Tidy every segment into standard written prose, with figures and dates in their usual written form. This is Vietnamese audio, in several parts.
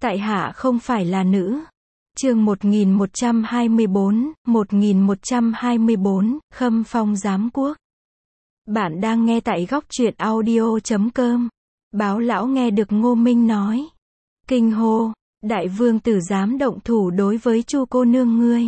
Tại hạ không phải là nữ. Chương 1124, Khâm Phong Giám Quốc. Bạn đang nghe tại góc truyện audio.com. Báo lão nghe được Ngô Minh nói. Kinh hô, đại vương tử dám động thủ đối với Chu cô nương ngươi.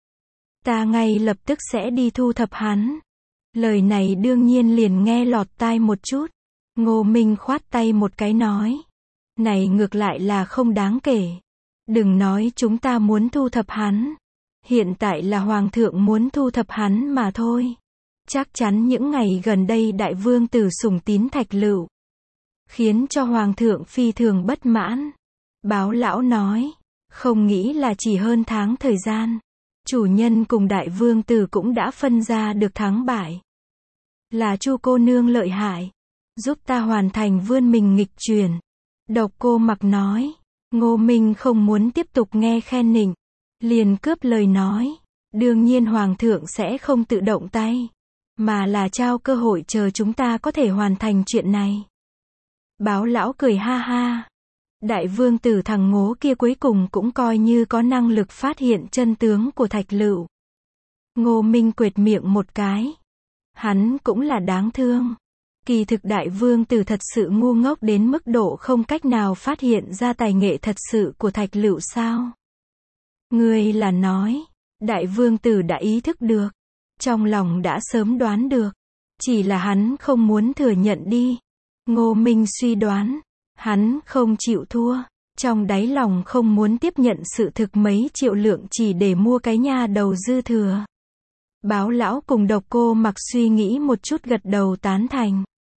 Ta ngay lập tức sẽ đi thu thập hắn. Lời này đương nhiên liền nghe lọt tai một chút. Ngô Minh khoát tay một cái nói. Này ngược lại là không đáng kể. Đừng nói chúng ta muốn thu thập hắn. Hiện tại là hoàng thượng muốn thu thập hắn mà thôi. Chắc chắn những ngày gần đây đại vương tử sủng tín Thạch Lựu, khiến cho hoàng thượng phi thường bất mãn. Báo lão nói, không nghĩ là chỉ hơn tháng thời gian. Chủ nhân cùng đại vương tử cũng đã phân ra được thắng bại. Là Chu cô nương lợi hại, giúp ta hoàn thành vươn mình nghịch chuyển. Độc Cô Mặc nói. Ngô Minh không muốn tiếp tục nghe khen nịnh, liền cướp lời nói. Đương nhiên hoàng thượng sẽ không tự động tay, mà là trao cơ hội chờ chúng ta có thể hoàn thành chuyện này. Báo lão cười ha ha. Đại vương tử thằng ngố kia cuối cùng cũng coi như có năng lực phát hiện chân tướng của Thạch Lựu. Ngô Minh quệt miệng một cái. Hắn cũng là đáng thương. Kỳ thực đại vương tử thật sự ngu ngốc đến mức độ không cách nào phát hiện ra tài nghệ thật sự của Thạch Lựu sao? Ngươi là nói, đại vương tử đã ý thức được, trong lòng đã sớm đoán được, chỉ là hắn không muốn thừa nhận đi. Ngô Minh suy đoán, hắn không chịu thua, trong đáy lòng không muốn tiếp nhận sự thực mấy triệu lượng chỉ để mua cái nha đầu dư thừa. Báo lão cùng Độc Cô Mặc suy nghĩ một chút gật đầu tán thành.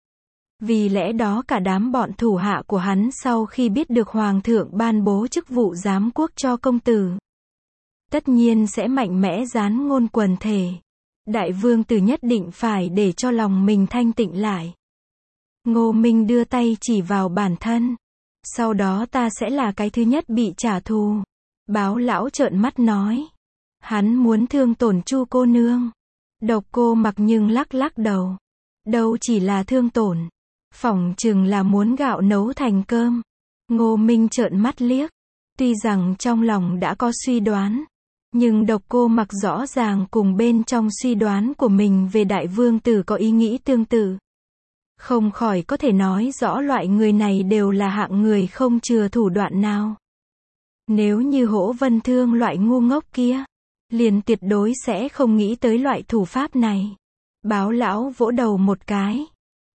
Vì lẽ đó cả đám bọn thủ hạ của hắn sau khi biết được hoàng thượng ban bố chức vụ giám quốc cho công tử, tất nhiên sẽ mạnh mẽ dán ngôn quần thể. Đại vương tử nhất định phải để cho lòng mình thanh tịnh lại. Ngô Minh đưa tay chỉ vào bản thân. Sau đó ta sẽ là cái thứ nhất bị trả thù. Báo lão trợn mắt nói. Hắn muốn thương tổn Chu cô nương. Độc Cô Mặc nhưng lắc lắc đầu. Đâu chỉ là thương tổn, phỏng chừng là muốn gạo nấu thành cơm. Ngô Minh trợn mắt liếc. Tuy rằng trong lòng đã có suy đoán, nhưng Độc Cô Mặc rõ ràng cùng bên trong suy đoán của mình về đại vương tử có ý nghĩ tương tự. Không khỏi có thể nói rõ loại người này đều là hạng người không chừa thủ đoạn nào. Nếu như Hỗ Vân Thương loại ngu ngốc kia, liền tuyệt đối sẽ không nghĩ tới loại thủ pháp này. Báo lão vỗ đầu một cái.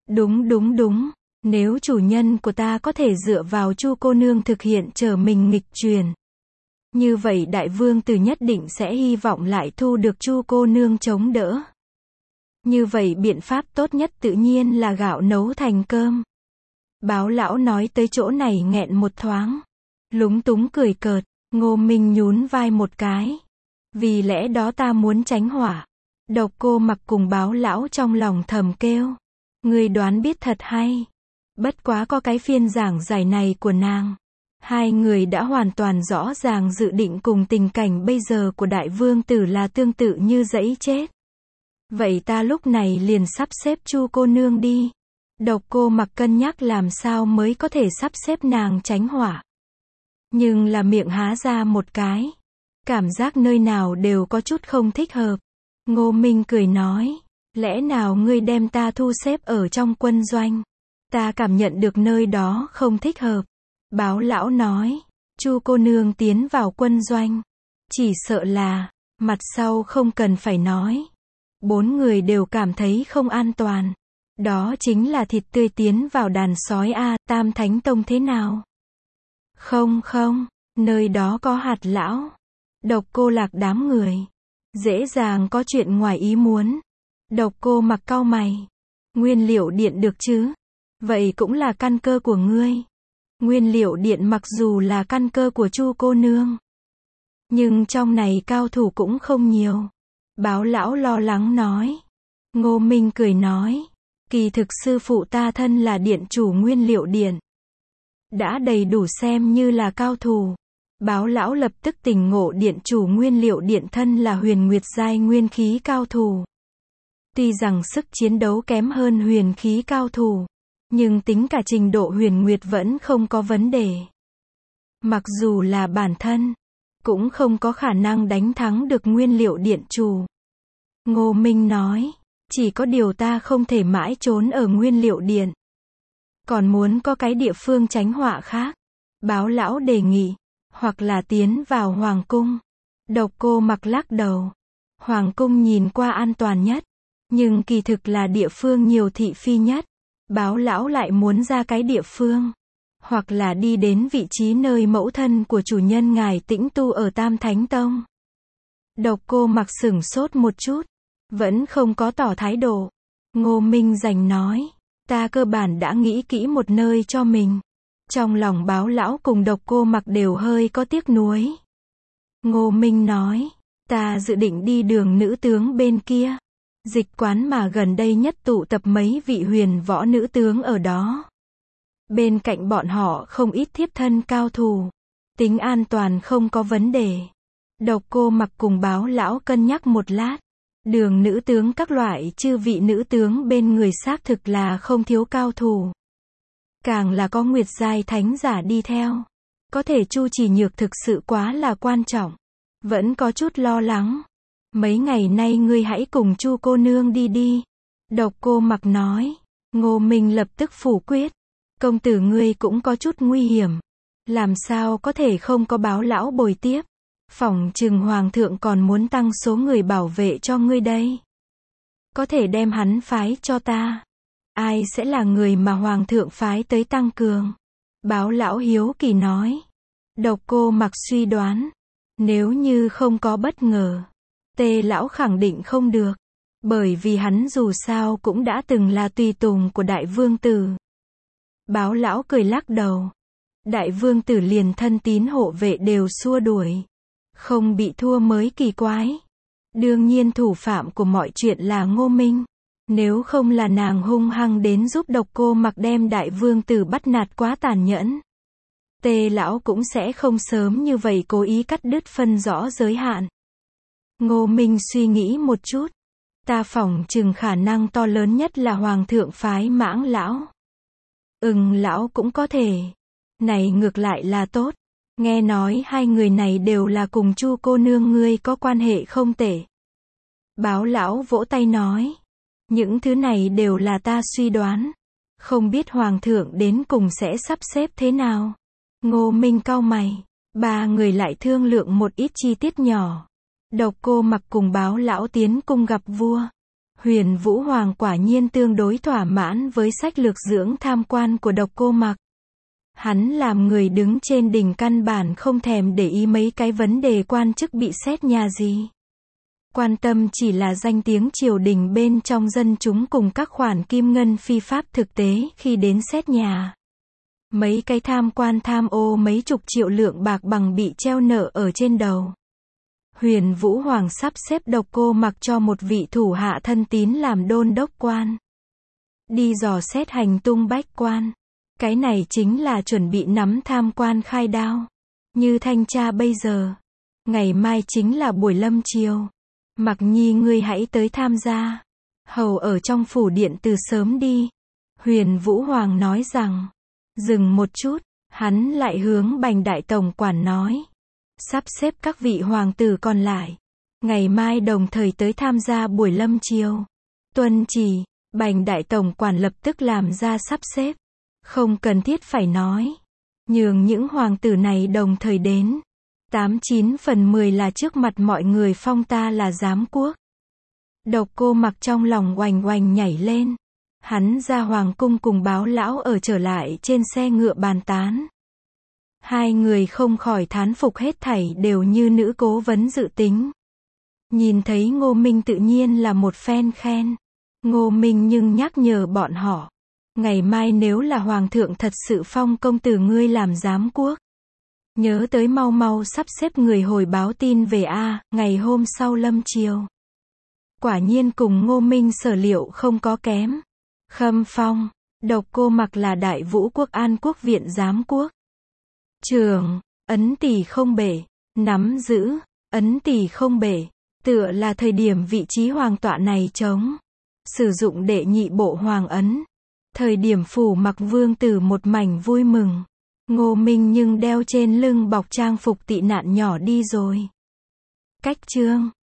Đúng, nếu chủ nhân của ta có thể dựa vào Chu cô nương thực hiện trở mình nghịch truyền, như vậy đại vương tử nhất định sẽ hy vọng lại thu được Chu cô nương chống đỡ. Như vậy biện pháp tốt nhất tự nhiên là gạo nấu thành cơm. Báo lão nói tới chỗ này nghẹn một thoáng, lúng túng cười cợt. Ngô Minh nhún vai một cái. Vì lẽ đó ta muốn tránh hỏa. Độc Cô Mặc cùng báo lão trong lòng thầm kêu. Ngươi đoán biết thật hay. Bất quá có cái phiên giảng giải này của nàng, hai người đã hoàn toàn rõ ràng dự định cùng tình cảnh bây giờ của đại vương tử là tương tự như dẫy chết. Vậy ta lúc này liền sắp xếp Chu cô nương đi. Độc Cô Mặc cân nhắc làm sao mới có thể sắp xếp nàng tránh hỏa. Nhưng là miệng há ra một cái. Cảm giác nơi nào đều có chút không thích hợp. Ngô Minh cười nói. Lẽ nào ngươi đem ta thu xếp ở trong quân doanh? Ta cảm nhận được nơi đó không thích hợp. Báo lão nói. Chu cô nương tiến vào quân doanh, chỉ sợ là, mặt sau không cần phải nói. 4 người đều cảm thấy không an toàn. Đó chính là thịt tươi tiến vào đàn sói a. Tam Thánh Tông thế nào? Không, nơi đó có Hạt lão, Độc Cô Lạc đám người. Dễ dàng có chuyện ngoài ý muốn. Độc Cô Mặc cau mày. Nguyên Liệu Điện được chứ? Vậy cũng là căn cơ của ngươi. Nguyên Liệu Điện mặc dù là căn cơ của Chu cô nương, nhưng trong này cao thủ cũng không nhiều. Báo lão lo lắng nói. Ngô Minh cười nói. Kỳ thực sư phụ ta thân là điện chủ Nguyên Liệu Điện, đã đầy đủ xem như là cao thủ. Báo lão lập tức tỉnh ngộ điện chủ Nguyên Liệu Điện thân là huyền nguyệt giai nguyên khí cao thủ. Tuy rằng sức chiến đấu kém hơn huyền khí cao thủ, nhưng tính cả trình độ huyền nguyệt vẫn không có vấn đề. Mặc dù là bản thân, cũng không có khả năng đánh thắng được nguyên liệu điện chủ. Ngô Minh nói, chỉ có điều ta không thể mãi trốn ở nguyên liệu điện. Còn muốn có cái địa phương tránh họa khác. Báo lão đề nghị, hoặc là tiến vào hoàng cung. Độc Cô Mặc lắc đầu. Hoàng cung nhìn qua an toàn nhất, nhưng kỳ thực là địa phương nhiều thị phi nhất. Báo lão lại muốn ra cái địa phương, hoặc là đi đến vị trí nơi mẫu thân của chủ nhân ngài tĩnh tu ở Tam Thánh Tông. Độc Cô Mặc sửng sốt một chút, vẫn không có tỏ thái độ. Ngô Minh Dành nói, ta cơ bản đã nghĩ kỹ một nơi cho mình. Trong lòng Báo lão cùng Độc Cô Mặc đều hơi có tiếc nuối. Ngô Minh nói, ta dự định đi đường nữ tướng bên kia. Dịch quán mà gần đây nhất tụ tập mấy vị huyền võ nữ tướng ở đó. Bên cạnh bọn họ không ít thiếp thân cao thủ. Tính an toàn không có vấn đề. Độc Cô Mặc cùng Báo lão cân nhắc một lát. Đường nữ tướng các loại chư vị nữ tướng bên người xác thực là không thiếu cao thủ. Càng là có Nguyệt giai thánh giả đi theo. Có thể Chu Chỉ Nhược thực sự quá là quan trọng. Vẫn có chút lo lắng. Mấy ngày nay ngươi hãy cùng Chu cô nương đi đi. Độc Cô Mặc nói. Ngô Minh lập tức phủ quyết. Công tử ngươi cũng có chút nguy hiểm. Làm sao có thể không có Báo lão bồi tiếp. Phỏng chừng hoàng thượng còn muốn tăng số người bảo vệ cho ngươi đây. Có thể đem hắn phái cho ta. Ai sẽ là người mà hoàng thượng phái tới tăng cường? Báo lão hiếu kỳ nói. Độc Cô Mặc suy đoán. Nếu như không có bất ngờ, Tề lão khẳng định không được. Bởi vì hắn dù sao cũng đã từng là tùy tùng của đại vương tử. Báo lão cười lắc đầu. Đại vương tử liền thân tín hộ vệ đều xua đuổi. Không bị thua mới kỳ quái. Đương nhiên thủ phạm của mọi chuyện là Ngô Minh. Nếu không là nàng hung hăng đến giúp Độc Cô Mặc đem đại vương tử bắt nạt quá tàn nhẫn. Tề lão cũng sẽ không sớm như vậy cố ý cắt đứt phân rõ giới hạn. Ngô Minh suy nghĩ một chút. Ta phỏng chừng khả năng to lớn nhất là hoàng thượng phái Mãng lão. Lão cũng có thể. Này ngược lại là tốt. Nghe nói hai người này đều là cùng Chu cô nương ngươi có quan hệ không tệ. Báo lão vỗ tay nói. Những thứ này đều là ta suy đoán. Không biết hoàng thượng đến cùng sẽ sắp xếp thế nào. Ngô Minh cau mày. Ba người lại thương lượng một ít chi tiết nhỏ. Độc Cô Mặc cùng Báo lão tiến cung gặp vua. Huyền Vũ Hoàng quả nhiên tương đối thỏa mãn với sách lược dưỡng tham quan của Độc Cô Mặc. Hắn làm người đứng trên đỉnh căn bản không thèm để ý mấy cái vấn đề quan chức bị xét nhà gì. Quan tâm chỉ là danh tiếng triều đình bên trong dân chúng cùng các khoản kim ngân phi pháp thực tế khi đến xét nhà. Mấy cái tham quan tham ô mấy chục triệu lượng bạc bằng bị treo nợ ở trên đầu. Huyền Vũ Hoàng sắp xếp Độc Cô Mặc cho một vị thủ hạ thân tín làm đôn đốc quan. Đi dò xét hành tung bách quan. Cái này chính là chuẩn bị nắm tham quan khai đao. Như thanh tra bây giờ. Ngày mai chính là buổi lâm chiều. Mặc Nhi ngươi hãy tới tham gia. Hầu ở trong phủ điện từ sớm đi. Huyền Vũ Hoàng nói rằng. Dừng một chút, hắn lại hướng Bành đại tổng quản nói. Sắp xếp các vị hoàng tử còn lại. Ngày mai đồng thời tới tham gia buổi lâm chiều. Tuân chỉ, Bành đại tổng quản lập tức làm ra sắp xếp. Không cần thiết phải nói. Nhường những hoàng tử này đồng thời đến. 89/10 là trước mặt mọi người phong ta là giám quốc. Độc Cô Mặc trong lòng oành oành nhảy lên. Hắn ra hoàng cung cùng Báo lão ở trở lại trên xe ngựa bàn tán. Hai người không khỏi thán phục hết thảy đều như nữ cố vấn dự tính. Nhìn thấy Ngô Minh tự nhiên là một phen khen. Ngô Minh nhưng nhắc nhở bọn họ. Ngày mai nếu là hoàng thượng thật sự phong công tử ngươi làm giám quốc. Nhớ tới mau mau sắp xếp người hồi báo tin về ngày hôm sau lâm chiều. Quả nhiên cùng Ngô Minh sở liệu không có kém. Khâm phong, Độc Cô Mặc là Đại Vũ Quốc An Quốc viện giám quốc. Trường, ấn tỷ không bể, nắm giữ, ấn tỷ không bể, tựa là thời điểm vị trí hoàng tọa này trống. Sử dụng đệ nhị bộ hoàng ấn. Thời điểm phủ Mặc vương tử một mảnh vui mừng. Ngô Minh nhưng đeo trên lưng bọc trang phục tị nạn nhỏ đi rồi. Cách chương